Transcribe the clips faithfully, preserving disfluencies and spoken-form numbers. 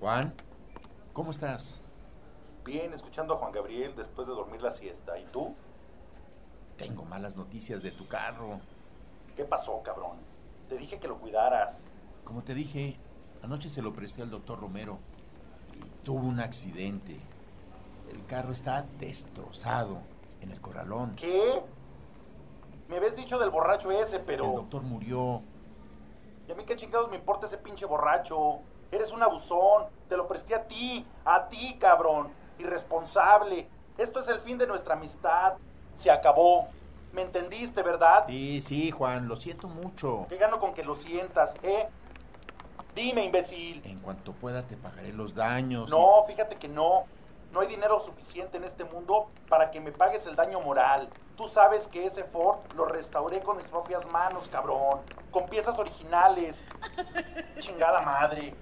Juan, ¿cómo estás? Bien, escuchando a Juan Gabriel después de dormir la siesta. ¿Y tú? Tengo malas noticias de tu carro. ¿Qué pasó, cabrón? Te dije que lo cuidaras. Como te dije, anoche se lo presté al doctor Romero y tuvo un accidente. El carro está destrozado en el corralón. ¿Qué? Me habías dicho del borracho ese, pero... El doctor murió. ¿Y a mí qué chingados me importa ese pinche borracho? Eres un abusón. Te lo presté a ti. A ti, cabrón. Irresponsable. Esto es el fin de nuestra amistad. Se acabó. ¿Me entendiste, verdad? Sí, sí, Juan, lo siento mucho. ¿Qué gano con que lo sientas, eh? Dime, imbécil. En cuanto pueda te pagaré los daños. No, fíjate que no. No hay dinero suficiente en este mundo para que me pagues el daño moral. Tú sabes que ese Ford lo restauré con mis propias manos, cabrón. Con piezas originales. Chingada madre.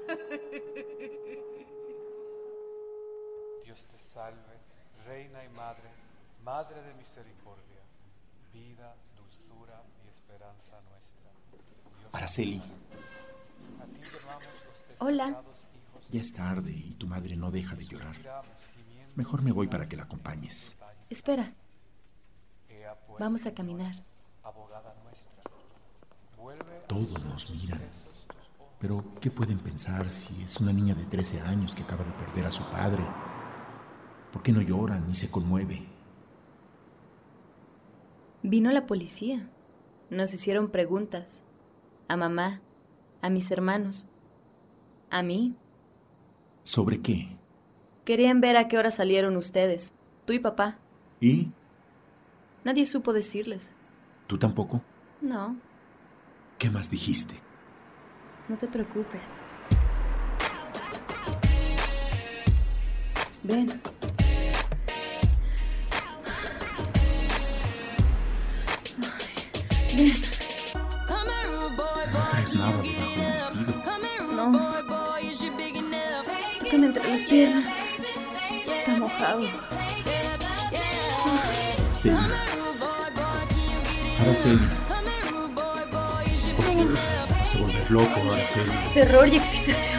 Dios te salve, Reina y Madre, Madre de misericordia, vida, dulzura y esperanza nuestra. Dios Araceli. a ti llamamos los Hola. desterrados hijos Ya es tarde y tu madre no deja de llorar. suspiramos, gimiendo Mejor me voy para que la acompañes. Espera, Ea, pues, vamos a caminar. abogada nuestra, vuelve a Todos nosotros nos miran. presos tus ojos. Pero, ¿qué pueden pensar si es una niña de trece años que acaba de perder a su padre? ¿Por qué no llora ni se conmueve? Vino la policía. Nos hicieron preguntas. A mamá, a mis hermanos, a mí. ¿Sobre qué? Querían ver a qué hora salieron ustedes, tú y papá. ¿Y? Nadie supo decirles. ¿Tú tampoco? No, ¿Qué más dijiste? no te preocupes. Ven. Ay, ven. No traes nada debajo del vestido. No. Tócame entre las piernas. Está mojado. Araceli. Araceli. ¿Por qué? Vas a volver loco, Araceli. Terror y excitación.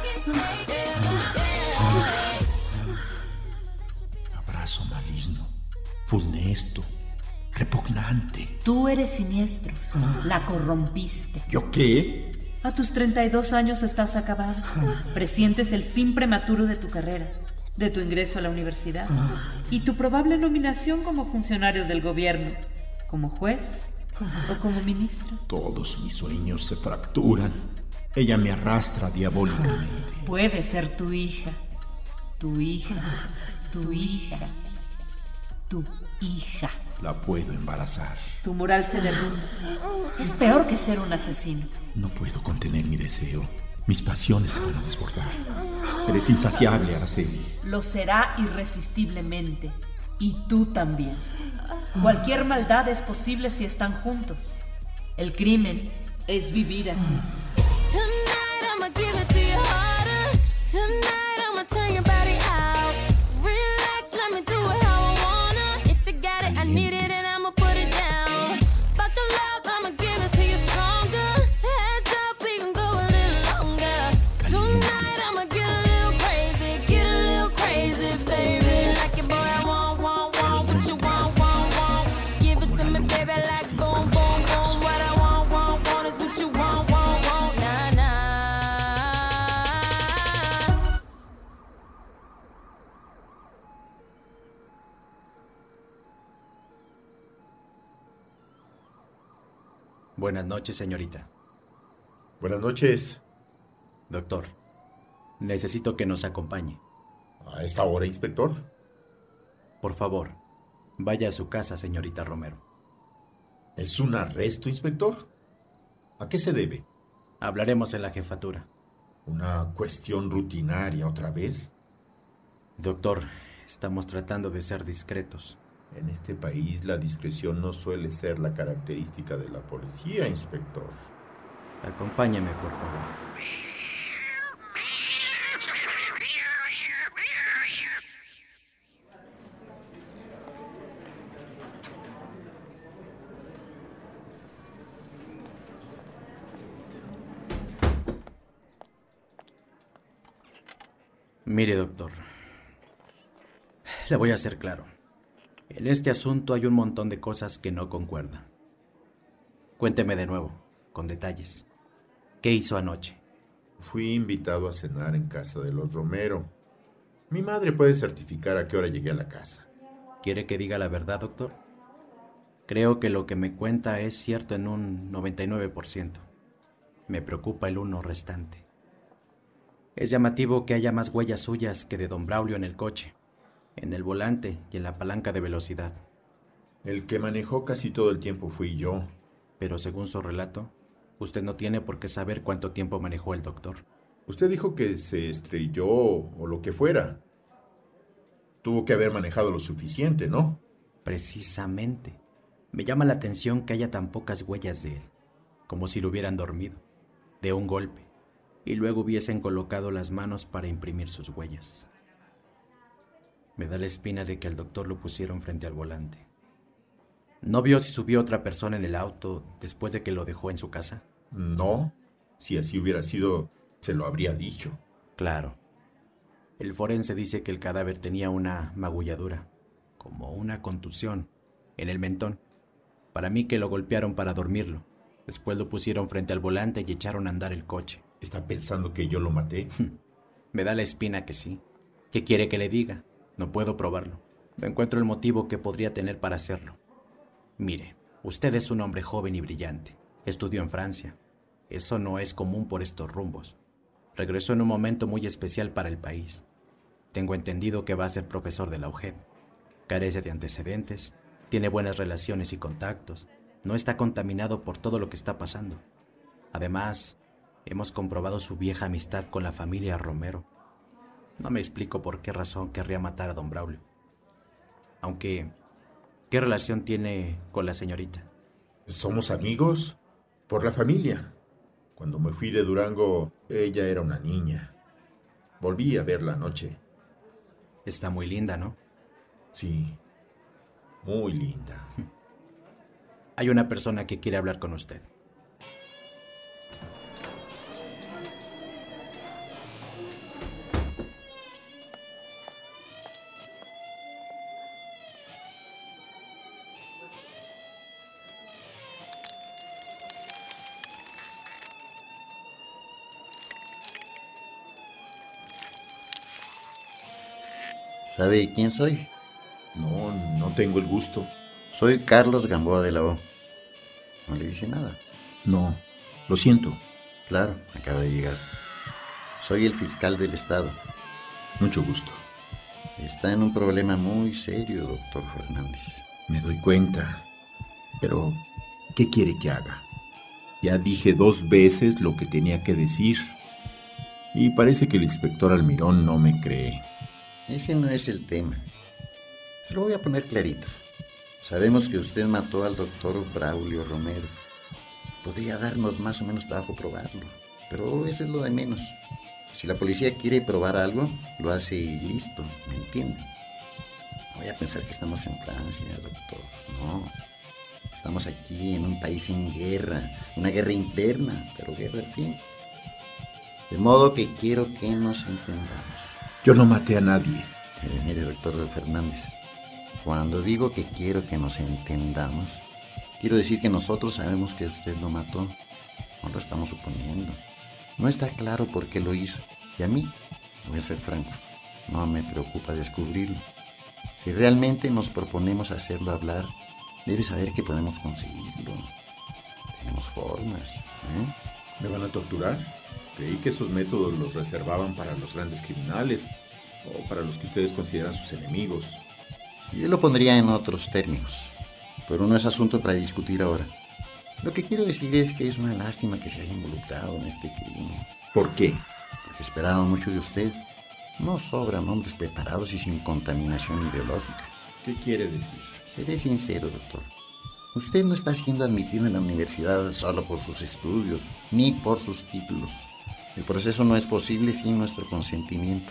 Abrazo maligno, funesto, repugnante. Tú eres siniestro. La corrompiste. ¿Yo qué? A tus treinta y dos años estás acabado. Presientes el fin prematuro de tu carrera, de tu ingreso a la universidad y tu probable nominación como funcionario del gobierno, como juez o como ministro. Todos mis sueños se fracturan. Ella me arrastra diabólicamente. Puede ser tu hija, tu hija, tu hija, tu hija. La puedo embarazar. Tu moral se derrumba. Es peor que ser un asesino. No puedo contener mi deseo. Mis pasiones se van a desbordar. Eres insaciable, Araceli. Lo será irresistiblemente. Y tú también. Cualquier maldad es posible si están juntos. El crimen es vivir así. Tonight I'ma give it to you harder. Tonight I'ma turn your body out. Relax, let me do it how I wanna. If you got it, I need it and I'ma put it down. Fuck the love, I'ma give it to you stronger. Heads up, we can go a little longer. Tonight I'ma get a little crazy, get a little crazy, baby. Like it, boy, I want, want, want what you want, want, want. Give it to me, baby, like boom, boom, boom. What I want, want, want is what you want, want, want. Nah, nah. Buenas noches, señorita. Buenas noches. Doctor, necesito que nos acompañe. ¿A esta hora, inspector? Por favor, vaya a su casa, señorita Romero. ¿Es un arresto, inspector? ¿A qué se debe? Hablaremos en la jefatura. ¿Una cuestión rutinaria otra vez? Doctor, estamos tratando de ser discretos. En este país la discreción no suele ser la característica de la policía, inspector. Acompáñame, por favor. Mire, doctor, le voy a ser claro. En este asunto hay un montón de cosas que no concuerdan. Cuénteme de nuevo, con detalles. ¿Qué hizo anoche? Fui invitado a cenar en casa de los Romero. Mi madre puede certificar a qué hora llegué a la casa. ¿Quiere que diga la verdad, doctor? Creo que lo que me cuenta es cierto en un noventa y nueve por ciento. Me preocupa el uno restante. Es llamativo que haya más huellas suyas que de don Braulio en el coche, en el volante y en la palanca de velocidad. El que manejó casi todo el tiempo fui yo. Pero según su relato, usted no tiene por qué saber cuánto tiempo manejó el doctor. Usted dijo que se estrelló o lo que fuera. Tuvo que haber manejado lo suficiente, ¿no? Precisamente. Me llama la atención que haya tan pocas huellas de él, como si lo hubieran dormido, de un golpe, y luego hubiesen colocado las manos para imprimir sus huellas. Me da la espina de que al doctor lo pusieron frente al volante. ¿No vio si subió otra persona en el auto después de que lo dejó en su casa? No. Si así hubiera sido, se lo habría dicho. Claro. El forense dice que el cadáver tenía una magulladura, como una contusión, en el mentón. Para mí que lo golpearon para dormirlo. Después lo pusieron frente al volante y echaron a andar el coche. ¿Está pensando que yo lo maté? Me da la espina que sí. ¿Qué quiere que le diga? No puedo probarlo. No encuentro el motivo que podría tener para hacerlo. Mire, usted es un hombre joven y brillante. Estudió en Francia. Eso no es común por estos rumbos. Regresó en un momento muy especial para el país. Tengo entendido que va a ser profesor de la U G E D. Carece de antecedentes, tiene buenas relaciones y contactos. No está contaminado por todo lo que está pasando. Además, hemos comprobado su vieja amistad con la familia Romero. No me explico por qué razón querría matar a don Braulio. Aunque, ¿qué relación tiene con la señorita? Somos amigos por la familia. Cuando me fui de Durango, ella era una niña. Volví a verla anoche. Está muy linda, ¿no? Sí, muy linda. Hay una persona que quiere hablar con usted. ¿Sabe quién soy? No, no tengo el gusto. Soy Carlos Gamboa de la O. ¿No le dice nada? No, lo siento. Claro, acaba de llegar. Soy el fiscal del estado. Mucho gusto. Está en un problema muy serio, doctor Fernández. Me doy cuenta. Pero, ¿qué quiere que haga? Ya dije dos veces lo que tenía que decir. Y parece que el inspector Almirón no me cree. Ese no es el tema. Se lo voy a poner clarito. Sabemos que usted mató al doctor Braulio Romero. Podría darnos más o menos trabajo probarlo, pero eso es lo de menos. Si la policía quiere probar algo, lo hace y listo, ¿me entiende? No voy a pensar que estamos en Francia, doctor. No. Estamos aquí en un país en guerra, una guerra interna, pero guerra al fin. De modo que quiero que nos entendamos. Yo no maté a nadie. Eh, mire, doctor Fernández, cuando digo que quiero que nos entendamos, quiero decir que nosotros sabemos que usted lo mató. No lo estamos suponiendo. No está claro por qué lo hizo. Y a mí, voy a ser franco, no me preocupa descubrirlo. Si realmente nos proponemos hacerlo hablar, debe saber que podemos conseguirlo. Tenemos formas, ¿eh? ¿Me van a torturar? Creí que esos métodos los reservaban para los grandes criminales o para los que ustedes consideran sus enemigos. Yo lo pondría en otros términos, pero no es asunto para discutir ahora. Lo que quiero decir es que es una lástima que se haya involucrado en este crimen. ¿Por qué? Porque esperaban mucho de usted. No sobran hombres preparados y sin contaminación ideológica. ¿Qué quiere decir? Seré sincero, doctor. Usted no está siendo admitido en la universidad solo por sus estudios, ni por sus títulos. El proceso no es posible sin nuestro consentimiento.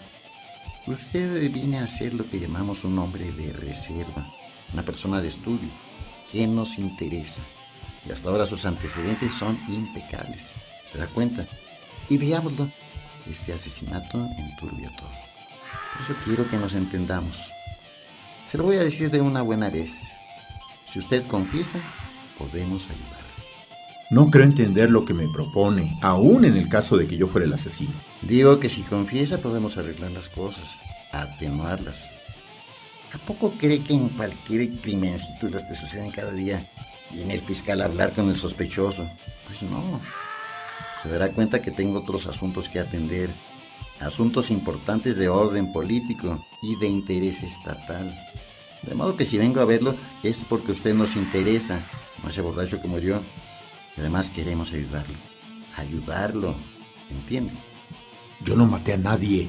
Usted viene a ser lo que llamamos un hombre de reserva, una persona de estudio, que nos interesa. Y hasta ahora sus antecedentes son impecables. ¿Se da cuenta? Y veámoslo, este asesinato enturbia todo. Por eso quiero que nos entendamos. Se lo voy a decir de una buena vez. Si usted confiesa, podemos ayudarle. No creo entender lo que me propone, aún en el caso de que yo fuera el asesino. Digo que si confiesa podemos arreglar las cosas, atenuarlas. ¿A poco cree que en cualquier crimencito de los que suceden cada día viene el fiscal a hablar con el sospechoso? Pues no. Se dará cuenta que tengo otros asuntos que atender. Asuntos importantes de orden político y de interés estatal. De modo que si vengo a verlo es porque usted nos interesa, no ese borracho como yo. Y además queremos ayudarlo. Ayudarlo, ¿entiende? Yo no maté a nadie.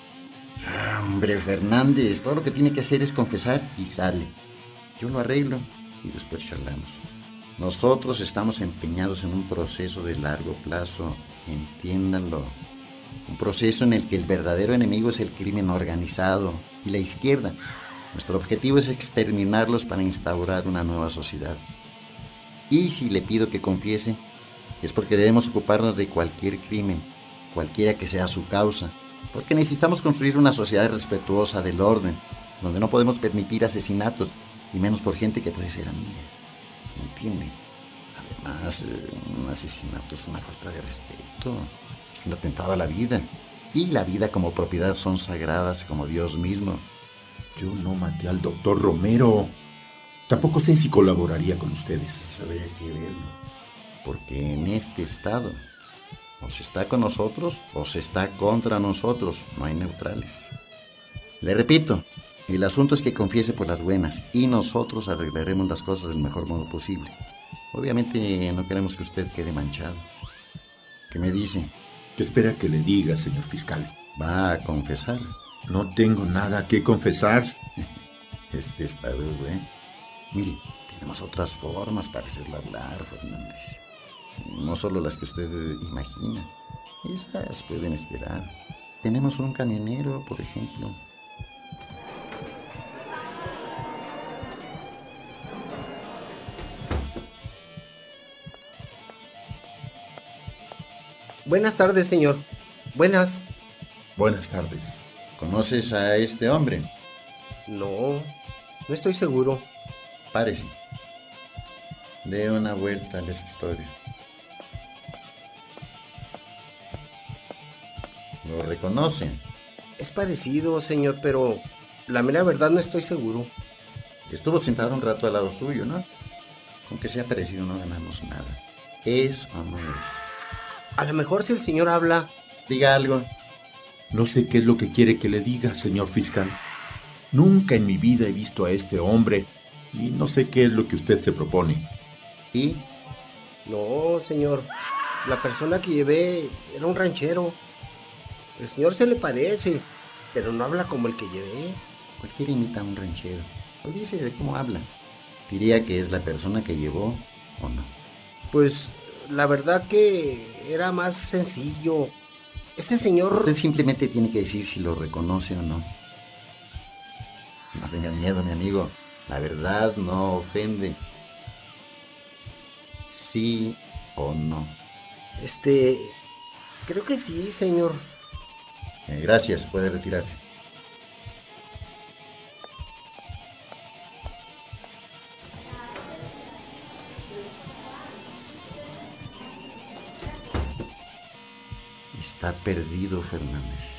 Hombre, Fernández, todo lo que tiene que hacer es confesar y sale. Yo lo arreglo y después charlamos. Nosotros estamos empeñados en un proceso de largo plazo, entiéndanlo. Un proceso en el que el verdadero enemigo es el crimen organizado y la izquierda. Nuestro objetivo es exterminarlos para instaurar una nueva sociedad. Y si le pido que confiese, es porque debemos ocuparnos de cualquier crimen, cualquiera que sea su causa, porque necesitamos construir una sociedad respetuosa del orden, donde no podemos permitir asesinatos, y menos por gente que puede ser amiga. ¿Entiende? Además, un asesinato es una falta de respeto, es un atentado a la vida, y la vida como propiedad son sagradas como Dios mismo. Yo no maté al doctor Romero. Tampoco sé si colaboraría con ustedes. Eso habría que verlo, porque en este estado o se está con nosotros o se está contra nosotros, no hay neutrales. Le repito, el asunto es que confiese por las buenas y nosotros arreglaremos las cosas del mejor modo posible. Obviamente no queremos que usted quede manchado. ¿Qué me dice? ¿Qué espera que le diga, señor fiscal? ¿Va a confesar? No tengo nada que confesar. Este está duro, ¿eh? Mire, tenemos otras formas para hacerlo hablar, Fernández. No solo las que usted imagina. Esas pueden esperar. Tenemos un camionero, por ejemplo. Buenas tardes, señor. Buenas. Buenas tardes. ¿Conoces a este hombre? No, no estoy seguro. Párese. Dé una vuelta al escritorio. ¿Lo reconoce? Es parecido, señor, pero la mera verdad no estoy seguro. Estuvo sentado un rato al lado suyo, ¿no? Con que sea parecido no ganamos nada. ¿Es o no es? A lo mejor si el señor habla... Diga algo. No sé qué es lo que quiere que le diga, señor fiscal. Nunca en mi vida he visto a este hombre y no sé qué es lo que usted se propone. ¿Y? No, señor. La persona que llevé era un ranchero. El señor se le parece, pero no habla como el que llevé. Cualquiera imita a un ranchero. Olvídese de cómo habla. ¿Diría que es la persona que llevó o no? Pues la verdad que era más sencillo. Este señor... Usted simplemente tiene que decir si lo reconoce o no. No tenga miedo, mi amigo. La verdad no ofende. ¿Sí o no? Este... Creo que sí, señor. Eh, gracias, puede retirarse. Está perdido, Fernández.